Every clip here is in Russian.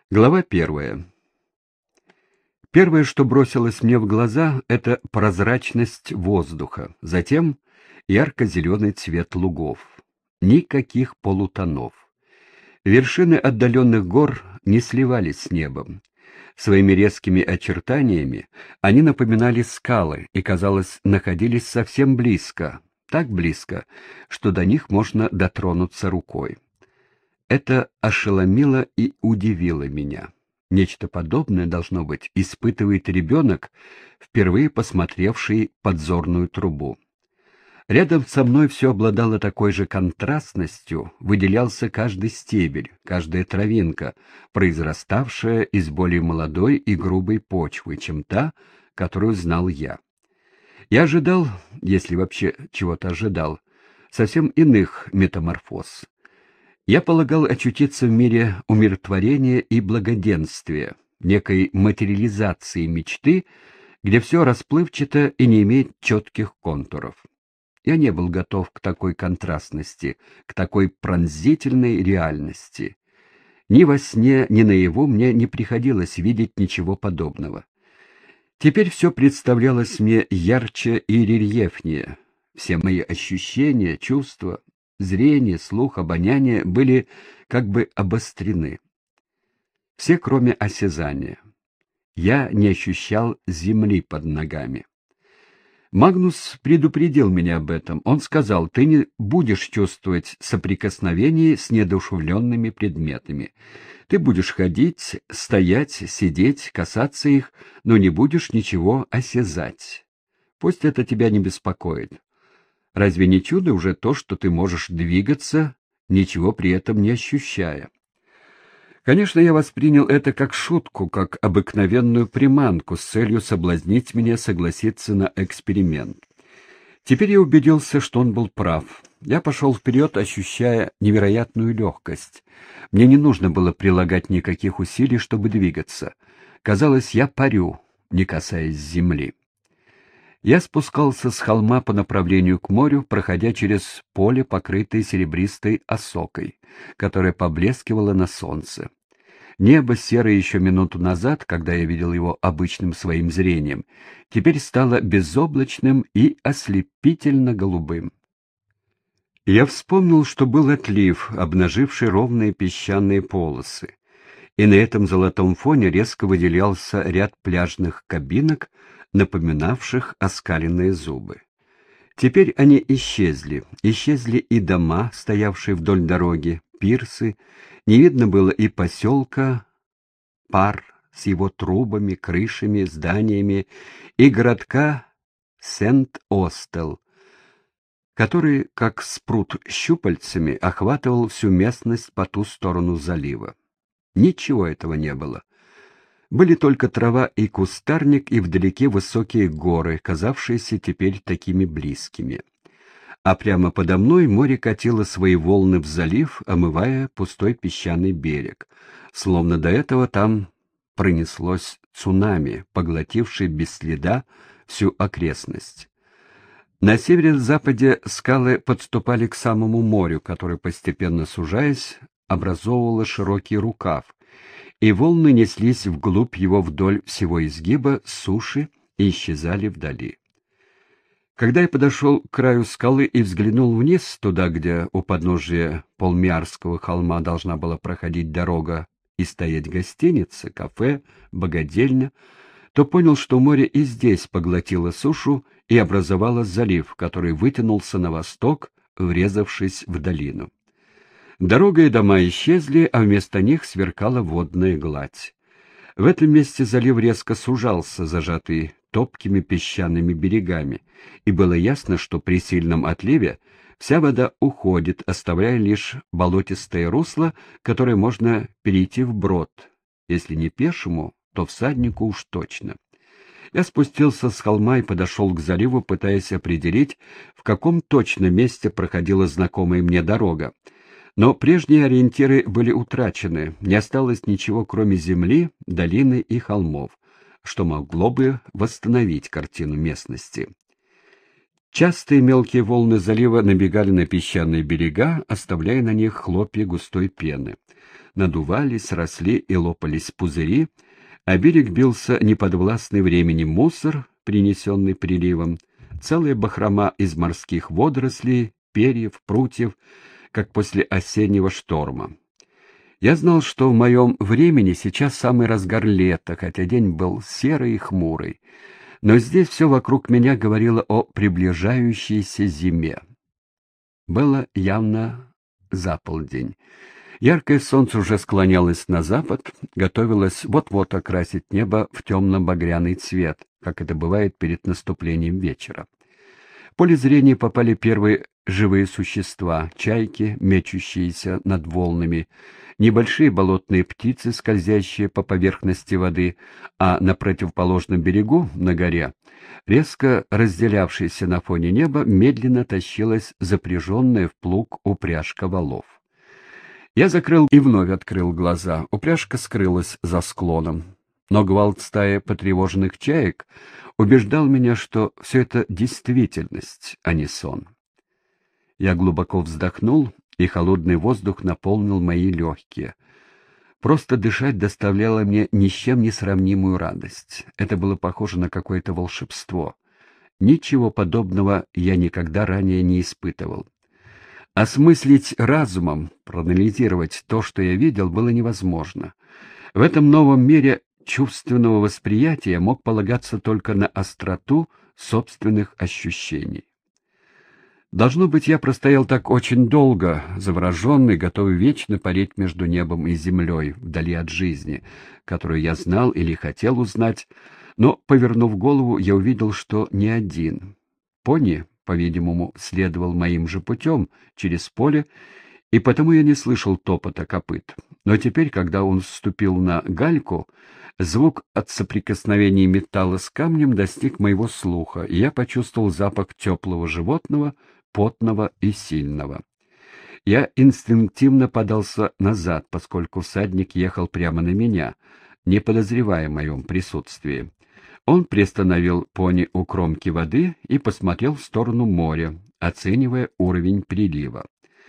Глава первая. Первое, что бросилось мне в глаза, это прозрачность воздуха, затем ярко-зеленый цвет лугов. Никаких полутонов. Вершины отдаленных гор не сливались с небом. Своими резкими очертаниями они напоминали скалы и, казалось, находились совсем близко, так близко, что до них можно дотронуться рукой. Это ошеломило и удивило меня. Нечто подобное, должно быть, испытывает ребенок, впервые посмотревший подзорную трубу. Рядом со мной все обладало такой же контрастностью, выделялся каждый стебель, каждая травинка, произраставшая из более молодой и грубой почвы, чем та, которую знал я. Я ожидал, если вообще чего-то ожидал, совсем иных метаморфоз. Я полагал очутиться в мире умиротворения и благоденствия, некой материализации мечты, где все расплывчато и не имеет четких контуров. Я не был готов к такой контрастности, к такой пронзительной реальности. Ни во сне, ни наяву мне не приходилось видеть ничего подобного. Теперь все представлялось мне ярче и рельефнее. Все мои ощущения, чувства, зрение, слух, обоняние были как бы обострены. Все, кроме осязания. Я не ощущал земли под ногами. Магнус предупредил меня об этом. Он сказал: ты не будешь чувствовать соприкосновений с неодушевленными предметами. Ты будешь ходить, стоять, сидеть, касаться их, но не будешь ничего осязать. Пусть это тебя не беспокоит. Разве не чудо уже то, что ты можешь двигаться, ничего при этом не ощущая? Конечно, я воспринял это как шутку, как обыкновенную приманку с целью соблазнить меня согласиться на эксперимент. Теперь я убедился, что он был прав. Я пошел вперед, ощущая невероятную легкость. Мне не нужно было прилагать никаких усилий, чтобы двигаться. Казалось, я парю, не касаясь земли. Я спускался с холма по направлению к морю, проходя через поле, покрытое серебристой осокой, которая поблескивала на солнце. Небо, серое еще минуту назад, когда я видел его обычным своим зрением, теперь стало безоблачным и ослепительно-голубым. Я вспомнил, что был отлив, обнаживший ровные песчаные полосы, и на этом золотом фоне резко выделялся ряд пляжных кабинок, напоминавших оскаленные зубы. Теперь они исчезли и дома, стоявшие вдоль дороги, пирсы, не видно было и поселка Пар с его трубами, крышами, зданиями, и городка Сент-Остел, который, как спрут щупальцами, охватывал всю местность по ту сторону залива. Ничего этого не было. Были только трава и кустарник, и вдалеке высокие горы, казавшиеся теперь такими близкими. А прямо подо мной море катило свои волны в залив, омывая пустой песчаный берег, словно до этого там пронеслось цунами, поглотившее без следа всю окрестность. На северо-западе скалы подступали к самому морю, которое, постепенно сужаясь, образовывало широкий рукав, и волны неслись вглубь его вдоль всего изгиба суши и исчезали вдали. Когда я подошел к краю скалы и взглянул вниз, туда, где у подножия Полмиарского холма должна была проходить дорога и стоять гостиница, кафе, богадельня, то понял, что море и здесь поглотило сушу и образовало залив, который вытянулся на восток, врезавшись в долину. Дорога и дома исчезли, а вместо них сверкала водная гладь. В этом месте залив резко сужался, зажатый топкими песчаными берегами, и было ясно, что при сильном отливе вся вода уходит, оставляя лишь болотистое русло, которое можно перейти вброд, если не пешему, то всаднику уж точно. Я спустился с холма и подошел к заливу, пытаясь определить, в каком точно месте проходила знакомая мне дорога. Но прежние ориентиры были утрачены, не осталось ничего, кроме земли, долины и холмов, что могло бы восстановить картину местности. Частые мелкие волны залива набегали на песчаные берега, оставляя на них хлопья густой пены. надувались, росли и лопались пузыри, а берег бился неподвластный времени мусор, принесенный приливом, целая бахрома из морских водорослей, перьев, прутьев, как после осеннего шторма. Я знал, что в моем времени сейчас самый разгар лета, хотя день был серый и хмурый, но здесь все вокруг меня говорило о приближающейся зиме. Было явно за полдень. Яркое солнце уже склонялось на запад, готовилось вот-вот окрасить небо в темно-багряный цвет, как это бывает перед наступлением вечера. В поле зрения попали первые живые существа — чайки, мечущиеся над волнами, небольшие болотные птицы, скользящие по поверхности воды, а на противоположном берегу, на горе, резко разделявшаяся на фоне неба, медленно тащилась запряженная в плуг упряжка валов. Я закрыл и вновь открыл глаза. Упряжка скрылась за склоном. Но гвалт стаи потревоженных чаек убеждал меня, что все это действительность, а не сон. Я глубоко вздохнул, и холодный воздух наполнил мои легкие. Просто дышать доставляло мне ни с чем не сравнимую радость. Это было похоже на какое-то волшебство. Ничего подобного я никогда ранее не испытывал. Осмыслить разумом, проанализировать то, что я видел, было невозможно. В этом новом мире чувственного восприятия я мог полагаться только на остроту собственных ощущений. Должно быть, я простоял так очень долго, завороженный, готовый вечно парить между небом и землей, вдали от жизни, которую я знал или хотел узнать, но, повернув голову, я увидел, что не один. Пони, по-видимому, следовал моим же путем через поле, и потому я не слышал топота копыт. Но теперь, когда он вступил на гальку, звук от соприкосновения металла с камнем достиг моего слуха, и я почувствовал запах теплого животного, потного и сильного. Я инстинктивно подался назад, поскольку всадник ехал прямо на меня, не подозревая о моем присутствии. Он приостановил пони у кромки воды и посмотрел в сторону моря, оценивая уровень прилива.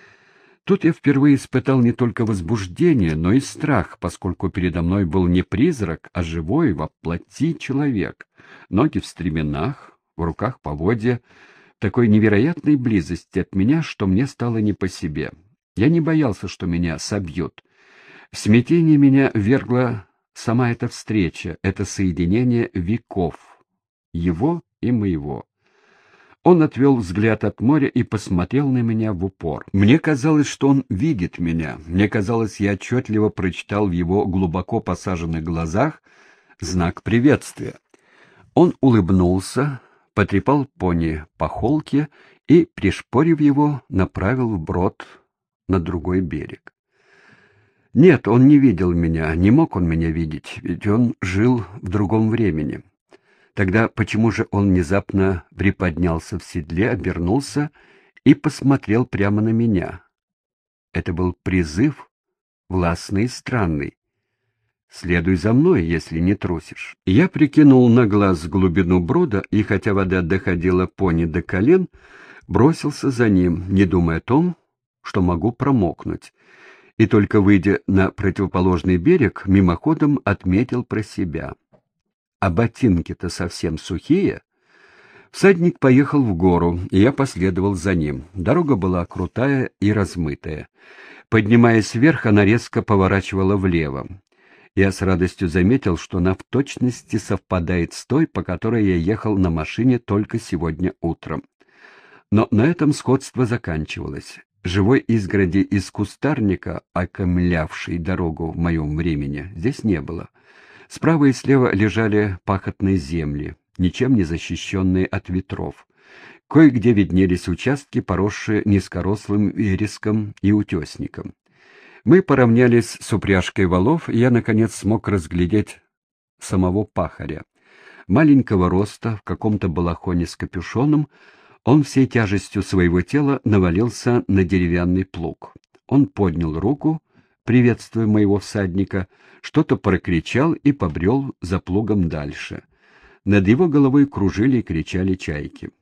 Тут я впервые испытал не только возбуждение, но и страх, поскольку передо мной был не призрак, а живой во плоти человек. Ноги в стременах, в руках поводья, такой невероятной близости от меня, что мне стало не по себе. Я не боялся, что меня собьют. В смятение меня ввергла сама эта встреча, это соединение веков, его и моего. Он отвел взгляд от моря и посмотрел на меня в упор. Мне казалось, что он видит меня. Мне казалось, я отчетливо прочитал в его глубоко посаженных глазах знак приветствия. Он улыбнулся, потрепал пони по холке и, пришпорив его, направил вброд на другой берег. Нет, он не видел меня, не мог он меня видеть, ведь он жил в другом времени. Тогда почему же он внезапно приподнялся в седле, обернулся и посмотрел прямо на меня? Это был призыв, властный и странный. «Следуй за мной, если не трусишь». Я прикинул на глаз глубину брода, и хотя вода доходила пони до колен, бросился за ним, не думая о том, что могу промокнуть. И только выйдя на противоположный берег, мимоходом отметил про себя. А ботинки-то совсем сухие. Всадник поехал в гору, и я последовал за ним. Дорога была крутая и размытая. Поднимаясь вверх, она резко поворачивала влево. Я с радостью заметил, что она в точности совпадает с той, по которой я ехал на машине только сегодня утром. Но на этом сходство заканчивалось. Живой изгороди из кустарника, окаймлявшей дорогу в моем времени, здесь не было. Справа и слева лежали пахотные земли, ничем не защищенные от ветров. Кое-где виднелись участки, поросшие низкорослым вереском и утесником. Мы поравнялись с упряжкой валов, и я, наконец, смог разглядеть самого пахаря. Маленького роста, в каком-то балахоне с капюшоном, он всей тяжестью своего тела навалился на деревянный плуг. Он поднял руку, приветствуя моего всадника, что-то прокричал и побрел за плугом дальше. Над его головой кружили и кричали чайки.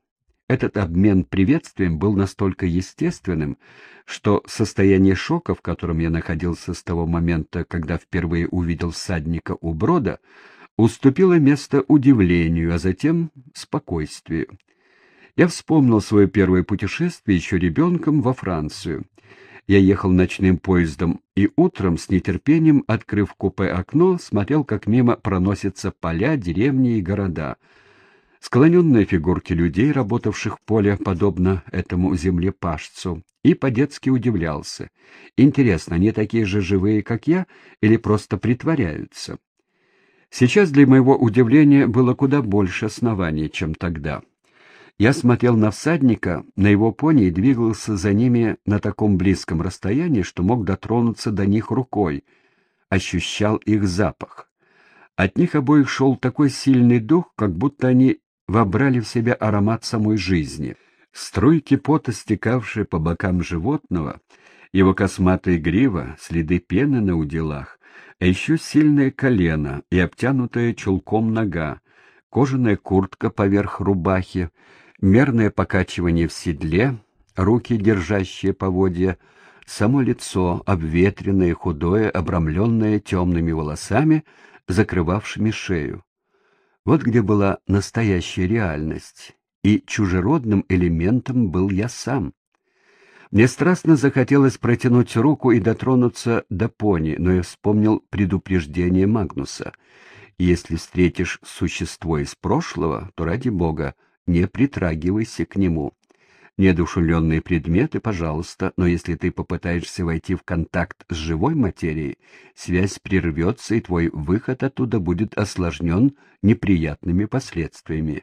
Этот обмен приветствием был настолько естественным, что состояние шока, в котором я находился с того момента, когда впервые увидел всадника у брода, уступило место удивлению, а затем спокойствию. Я вспомнил свое первое путешествие еще ребенком во Францию. Я ехал ночным поездом и утром, с нетерпением, открыв купе окно, смотрел, как мимо проносятся поля, деревни и города. Склоненные фигурки людей, работавших в поле, подобно этому землепашцу, и по-детски удивлялся. Интересно, они такие же живые, как я, или просто притворяются? Сейчас для моего удивления было куда больше оснований, чем тогда. Я смотрел на всадника, на его пони и двигался за ними на таком близком расстоянии, что мог дотронуться до них рукой, ощущал их запах. От них обоих шел такой сильный дух, как будто они вобрали в себя аромат самой жизни. Струйки пота, стекавшие по бокам животного, его косматая грива, следы пены на уделах, а еще сильное колено и обтянутая чулком нога, кожаная куртка поверх рубахи, мерное покачивание в седле, руки, держащие поводья, само лицо, обветренное, худое, обрамленное темными волосами, закрывавшими шею. Вот где была настоящая реальность, и чужеродным элементом был я сам. Мне страстно захотелось протянуть руку и дотронуться до пони, но я вспомнил предупреждение Магнуса. Если встретишь существо из прошлого, то, ради бога, не притрагивайся к нему. Неодушевленные предметы, пожалуйста, но если ты попытаешься войти в контакт с живой материей, связь прервется, и твой выход оттуда будет осложнен неприятными последствиями.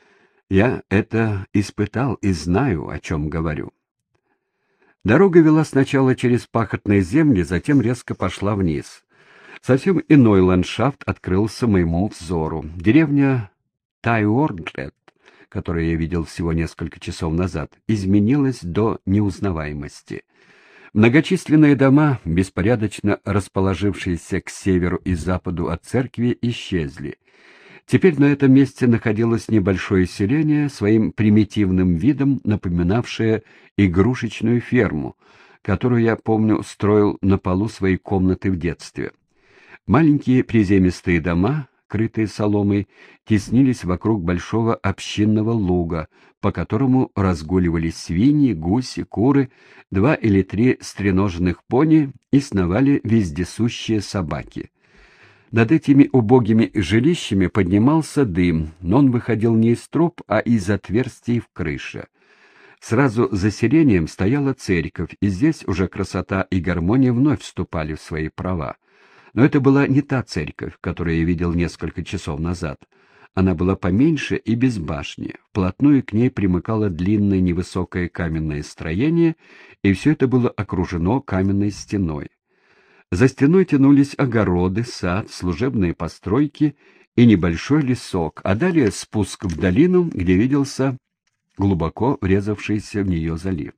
Я это испытал и знаю, о чем говорю. Дорога вела сначала через пахотные земли, затем резко пошла вниз. Совсем иной ландшафт открылся моему взору. Деревня Тайордред, которую я видел всего несколько часов назад, изменилась до неузнаваемости. Многочисленные дома, беспорядочно расположившиеся к северу и западу от церкви, исчезли. Теперь на этом месте находилось небольшое селение, своим примитивным видом напоминавшее игрушечную ферму, которую я, помню, строил на полу своей комнаты в детстве. Маленькие приземистые дома, крытые соломой, теснились вокруг большого общинного луга, по которому разгуливали свиньи, гуси, куры, 2 или 3 стреноженных пони и сновали вездесущие собаки. Над этими убогими жилищами поднимался дым, но он выходил не из труб, а из отверстий в крыше. Сразу за селением стояла церковь, и здесь уже красота и гармония вновь вступали в свои права. Но это была не та церковь, которую я видел несколько часов назад. Она была поменьше и без башни. Вплотную к ней примыкало длинное невысокое каменное строение, и все это было окружено каменной стеной. За стеной тянулись огороды, сад, служебные постройки и небольшой лесок, а далее спуск в долину, где виделся глубоко врезавшийся в нее залив.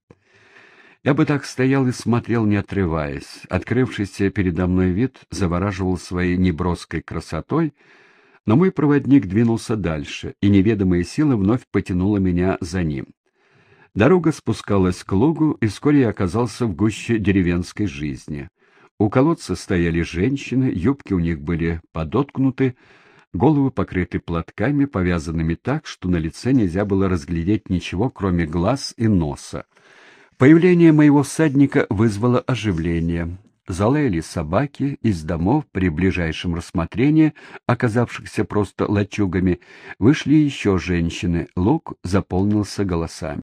Я бы так стоял и смотрел, не отрываясь. Открывшийся передо мной вид завораживал своей неброской красотой, но мой проводник двинулся дальше, и неведомая сила вновь потянула меня за ним. Дорога спускалась к лугу, и вскоре я оказался в гуще деревенской жизни. У колодца стояли женщины, юбки у них были подоткнуты, головы покрыты платками, повязанными так, что на лице нельзя было разглядеть ничего, кроме глаз и носа. Появление моего всадника вызвало оживление. Залаяли собаки, из домов, при ближайшем рассмотрении, оказавшихся просто лачугами, вышли еще женщины, луг заполнился голосами.